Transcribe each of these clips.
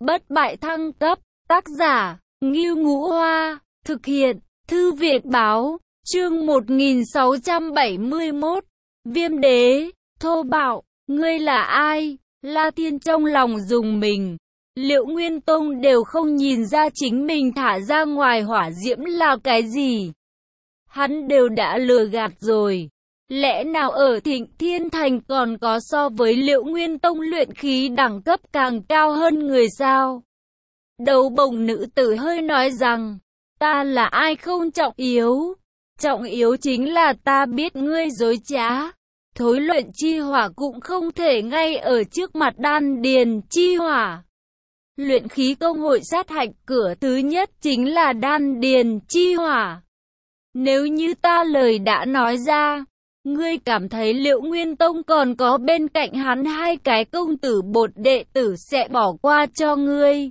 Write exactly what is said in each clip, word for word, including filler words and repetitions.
Bất bại thăng cấp, tác giả, Ngưu Ngũ Hoa, thực hiện, Thư viện báo, chương một nghìn sáu trăm bảy mươi mốt, Viêm đế, thô bạo, ngươi là ai? La Thiên trong lòng rùng mình, Liệu Nguyên Tông đều không nhìn ra chính mình thả ra ngoài hỏa diễm là cái gì. Hắn đều đã lừa gạt rồi. Lẽ nào ở Thịnh Thiên Thành còn có so với Liệu Nguyên Tông luyện khí đẳng cấp càng cao hơn người sao? Đầu bồng nữ tử hơi nói rằng, ta là ai không trọng yếu. Trọng yếu chính là ta biết ngươi dối trá. Thối luyện chi hỏa cũng không thể ngay ở trước mặt đan điền chi hỏa. Luyện khí công hội sát hạch cửa thứ nhất chính là đan điền chi hỏa. Nếu như ta lời đã nói ra, ngươi cảm thấy Liệu Nguyên Tông còn có bên cạnh hắn hai cái công tử bột đệ tử sẽ bỏ qua cho ngươi?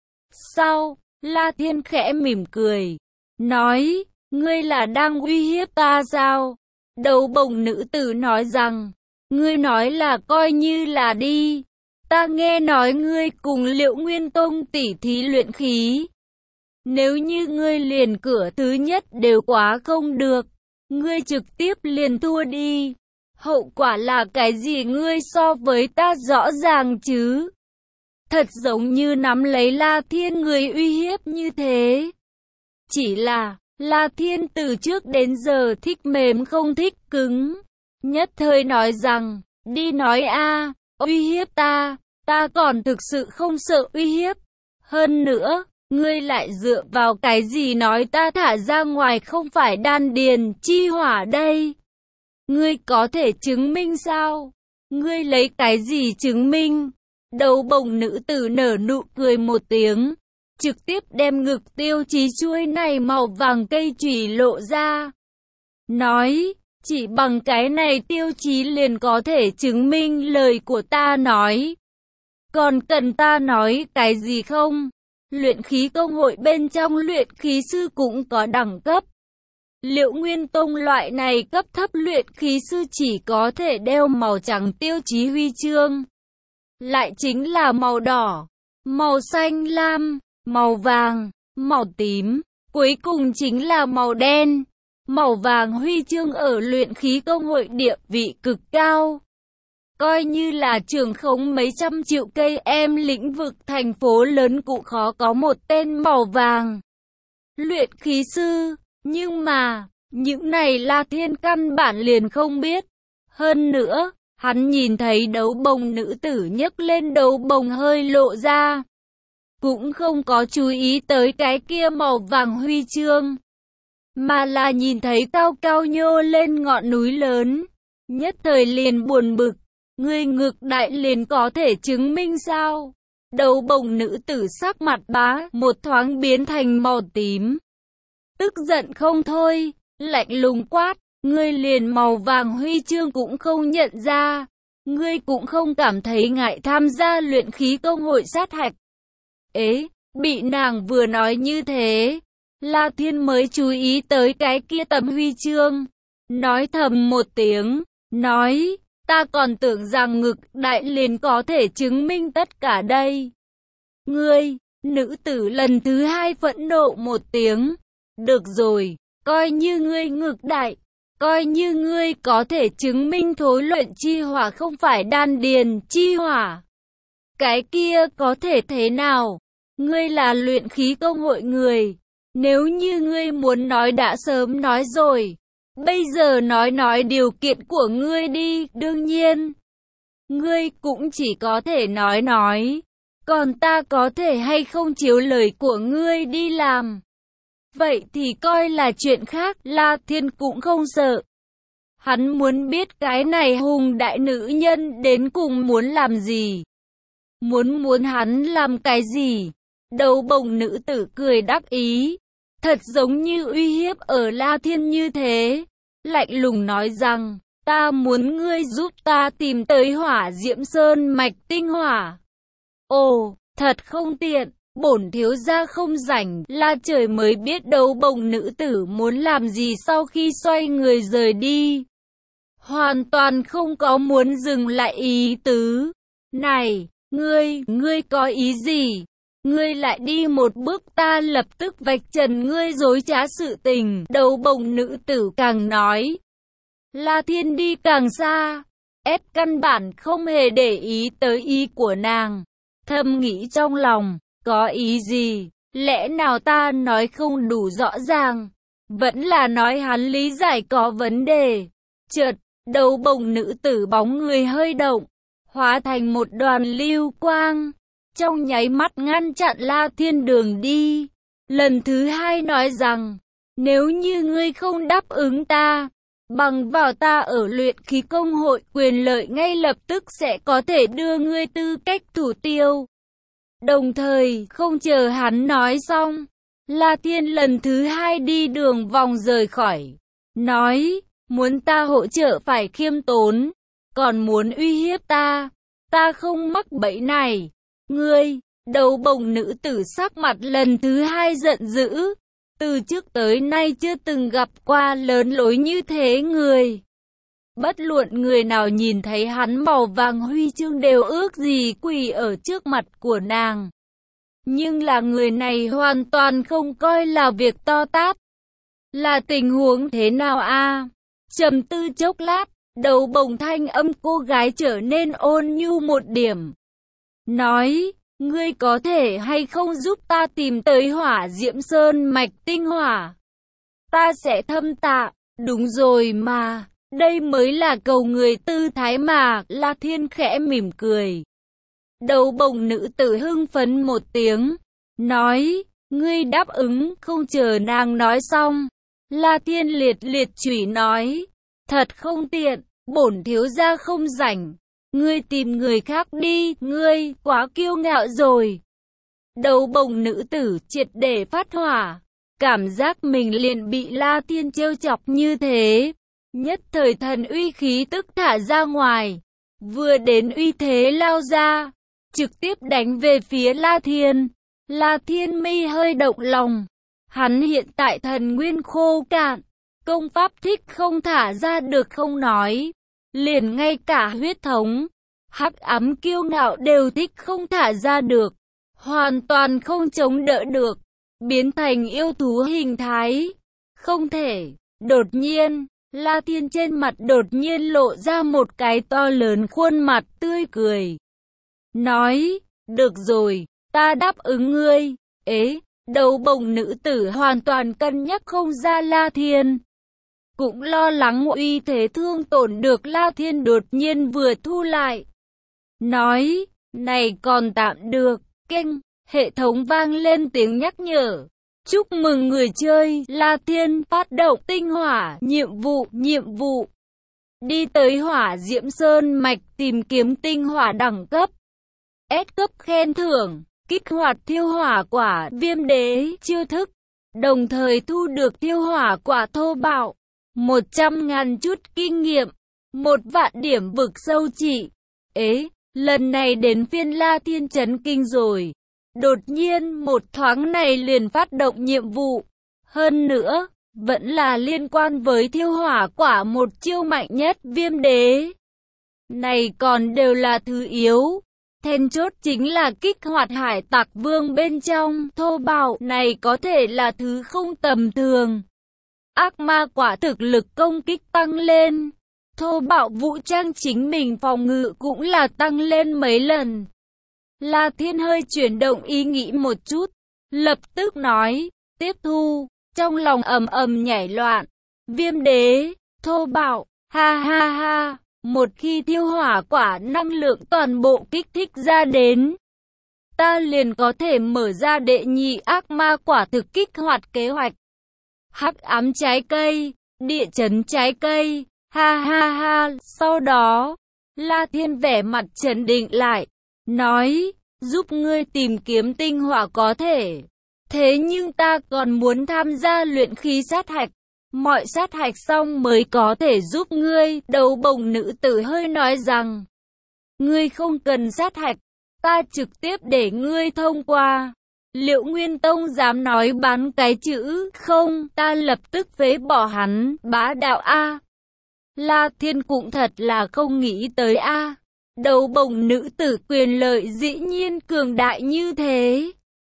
Sao? La Thiên khẽ mỉm cười, nói, ngươi là đang uy hiếp ta sao? Đầu bồng nữ tử nói rằng, ngươi nói là coi như là đi. Ta nghe nói ngươi cùng Liệu Nguyên Tông tỉ thí luyện khí. Nếu như ngươi liền cửa thứ nhất đều quá không được, ngươi trực tiếp liền thua đi. Hậu quả là cái gì ngươi so với ta rõ ràng chứ? Thật giống như nắm lấy La Thiên người uy hiếp như thế. Chỉ là, La Thiên từ trước đến giờ thích mềm không thích cứng. Nhất thời nói rằng, đi nói a, uy hiếp ta, ta còn thực sự không sợ uy hiếp. Hơn nữa, ngươi lại dựa vào cái gì nói ta thả ra ngoài không phải đan điền chi hỏa đây? Ngươi có thể chứng minh sao? Ngươi lấy cái gì chứng minh? Đầu bồng nữ tử nở nụ cười một tiếng, trực tiếp đem ngực tiêu chí chuôi này màu vàng cây chùy lộ ra. Nói, chỉ bằng cái này tiêu chí liền có thể chứng minh lời của ta nói. Còn cần ta nói cái gì không? Luyện khí công hội bên trong luyện khí sư cũng có đẳng cấp. Liệu Nguyên Tông loại này cấp thấp luyện khí sư chỉ có thể đeo màu trắng tiêu chí huy chương. Lại chính là màu đỏ, màu xanh lam, màu vàng, màu tím, cuối cùng chính là màu đen. Màu vàng huy chương ở luyện khí công hội địa vị cực cao. Coi như là trưởng khống mấy trăm triệu cây em lĩnh vực thành phố lớn cũng khó có một tên màu vàng luyện khí sư. Nhưng mà, những này La Thiên căn bản liền không biết. Hơn nữa, hắn nhìn thấy đấu bồng nữ tử nhấc lên đấu bồng hơi lộ ra. Cũng không có chú ý tới cái kia màu vàng huy chương. Mà là nhìn thấy cao cao nhô lên ngọn núi lớn. Nhất thời liền buồn bực. Ngươi ngược đại liền có thể chứng minh sao? Đầu bồng nữ tử sắc mặt bá một thoáng biến thành màu tím. Tức giận không thôi, lạnh lùng quát, ngươi liền màu vàng huy chương cũng không nhận ra. Ngươi cũng không cảm thấy ngại tham gia luyện khí công hội sát hạch. Ế, bị nàng vừa nói như thế, La Thiên mới chú ý tới cái kia tấm huy chương. Nói thầm một tiếng, nói, ta còn tưởng rằng ngực đại liền có thể chứng minh tất cả đây. Ngươi, nữ tử lần thứ hai phẫn nộ một tiếng. Được rồi, coi như ngươi ngực đại, coi như ngươi có thể chứng minh thối luyện chi hỏa không phải đan điền chi hỏa. Cái kia có thể thế nào? Ngươi là luyện khí công hội người. Nếu như ngươi muốn nói đã sớm nói rồi. Bây giờ nói nói điều kiện của ngươi đi, đương nhiên. Ngươi cũng chỉ có thể nói nói. Còn ta có thể hay không chiếu lời của ngươi đi làm. Vậy thì coi là chuyện khác, La Thiên cũng không sợ. Hắn muốn biết cái này hùng đại nữ nhân đến cùng muốn làm gì. Muốn muốn hắn làm cái gì. Đầu bồng nữ tử cười đắc ý. Thật giống như uy hiếp ở La Thiên như thế. Lạnh lùng nói rằng, ta muốn ngươi giúp ta tìm tới hỏa diễm sơn mạch tinh hỏa. Ồ, thật không tiện, bổn thiếu gia không rảnh, La trời mới biết đấu bồng nữ tử muốn làm gì sau khi xoay người rời đi. Hoàn toàn không có muốn dừng lại ý tứ. Này, ngươi, ngươi có ý gì? ngươi lại đi một bước ta lập tức vạch trần ngươi dối trá sự tình. Đầu bổng nữ tử càng nói, La Thiên đi càng xa. S căn bản không hề để ý tới ý của nàng. Thầm nghĩ trong lòng, có ý gì? Lẽ nào ta nói không đủ rõ ràng? Vẫn là nói hắn lý giải có vấn đề. Chợt, đầu bổng nữ tử bóng người hơi động, hóa thành một đoàn lưu quang, trong nháy mắt ngăn chặn La Thiên đường đi. Lần thứ hai nói rằng, nếu như ngươi không đáp ứng ta, bằng vào ta ở luyện khí công hội quyền lợi ngay lập tức sẽ có thể đưa ngươi tư cách thủ tiêu. Đồng thời, không chờ hắn nói xong, La Thiên lần thứ hai đi đường vòng rời khỏi, nói, muốn ta hỗ trợ phải khiêm tốn, còn muốn uy hiếp ta, ta không mắc bẫy này. Ngươi, đầu bổng nữ tử sắc mặt lần thứ hai giận dữ, từ trước tới nay chưa từng gặp qua lớn lối như thế người. Bất luận người nào nhìn thấy hắn màu vàng huy chương đều ước gì quỳ ở trước mặt của nàng. Nhưng là người này hoàn toàn không coi là việc to tát. Là tình huống thế nào a? Trầm tư chốc lát, đầu bổng thanh âm cô gái trở nên ôn nhu một điểm. Nói, ngươi có thể hay không giúp ta tìm tới Hỏa Diễm Sơn mạch tinh hỏa? Ta sẽ thâm tạ. Đúng rồi mà, đây mới là cầu người tư thái mà. La Thiên khẽ mỉm cười. Đầu bổng nữ tử hưng phấn một tiếng, nói, ngươi đáp ứng. Không chờ nàng nói xong, La Thiên liệt liệt chửi nói, thật không tiện, bổn thiếu gia không rảnh, ngươi tìm người khác đi, ngươi quá kiêu ngạo rồi. Đầu bổng nữ tử triệt để phát hỏa, cảm giác mình liền bị La Thiên trêu chọc như thế, nhất thời thần uy khí tức thả ra ngoài, vừa đến uy thế lao ra, trực tiếp đánh về phía La Thiên. La Thiên mi hơi động lòng, hắn hiện tại thần nguyên khô cạn, công pháp thích không thả ra được không nói, liền ngay cả huyết thống, hắc ám kiêu ngạo đều thích không thả ra được, hoàn toàn không chống đỡ được, biến thành yêu thú hình thái. Không thể. Đột nhiên, La Thiên trên mặt đột nhiên lộ ra một cái to lớn khuôn mặt tươi cười. Nói, được rồi, ta đáp ứng ngươi. Ế, đầu bổng nữ tử hoàn toàn cân nhắc không ra La Thiên. Cũng lo lắng uy thế thương tổn được La Thiên đột nhiên vừa thu lại. Nói, này còn tạm được, kênh, hệ thống vang lên tiếng nhắc nhở. Chúc mừng người chơi, La Thiên phát động tinh hỏa, nhiệm vụ, nhiệm vụ. Đi tới Hỏa Diễm Sơn mạch tìm kiếm tinh hỏa đẳng cấp. S cấp khen thưởng, kích hoạt thiêu hỏa quả viêm đế chiêu thức. Đồng thời thu được thiêu hỏa quả thô bạo. một trăm ngàn chút kinh nghiệm, một vạn điểm vực sâu trị. Ế, lần này đến phiên La Thiên chấn kinh rồi. Đột nhiên một thoáng này liền phát động nhiệm vụ. Hơn nữa, vẫn là liên quan với thiêu hỏa quả một chiêu mạnh nhất viêm đế. Này còn đều là thứ yếu. Then chốt chính là kích hoạt hải tặc vương bên trong thô bạo này có thể là thứ không tầm thường. Ác ma quả thực lực công kích tăng lên. Thô bạo vũ trang chính mình phòng ngự cũng là tăng lên mấy lần. La Thiên hơi chuyển động ý nghĩ một chút, lập tức nói, tiếp thu, trong lòng ầm ầm nhảy loạn. Viêm đế, thô bạo, ha ha ha, một khi thiêu hỏa quả năng lượng toàn bộ kích thích ra đến, ta liền có thể mở ra đệ nhị ác ma quả thực kích hoạt kế hoạch. Hắc ám trái cây, địa chấn trái cây, ha ha ha, sau đó, La Thiên vẻ mặt trấn định lại, nói, giúp ngươi tìm kiếm tinh hỏa có thể. Thế nhưng ta còn muốn tham gia luyện khí sát hạch. Mọi sát hạch xong mới có thể giúp ngươi. Đầu bổng nữ tử hơi nói rằng, ngươi không cần sát hạch, ta trực tiếp để ngươi thông qua. Liệu Nguyên Tông dám nói bán cái chữ không, ta lập tức phế bỏ hắn, bá đạo a. La Thiên cũng thật là không nghĩ tới a. Đầu bổng nữ tử quyền lợi dĩ nhiên cường đại như thế.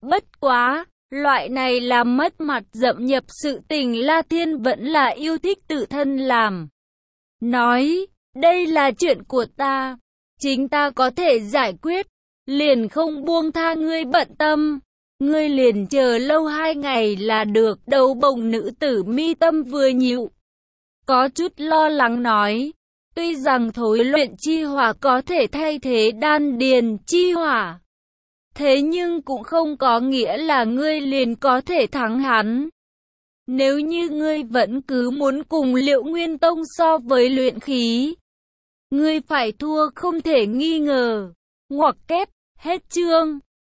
Bất quá, loại này làm mất mặt dậm nhập sự tình La Thiên vẫn là yêu thích tự thân làm. Nói, đây là chuyện của ta, chính ta có thể giải quyết, liền không buông tha ngươi bận tâm. Ngươi liền chờ lâu hai ngày là được. Đầu bồng nữ tử mi tâm vừa nhịu, có chút lo lắng nói, tuy rằng thối luyện chi hỏa có thể thay thế đan điền chi hỏa, thế nhưng cũng không có nghĩa là ngươi liền có thể thắng hắn. Nếu như ngươi vẫn cứ muốn cùng Liệu Nguyên Tông so với luyện khí, ngươi phải thua không thể nghi ngờ. Ngoặc kép, hết chương.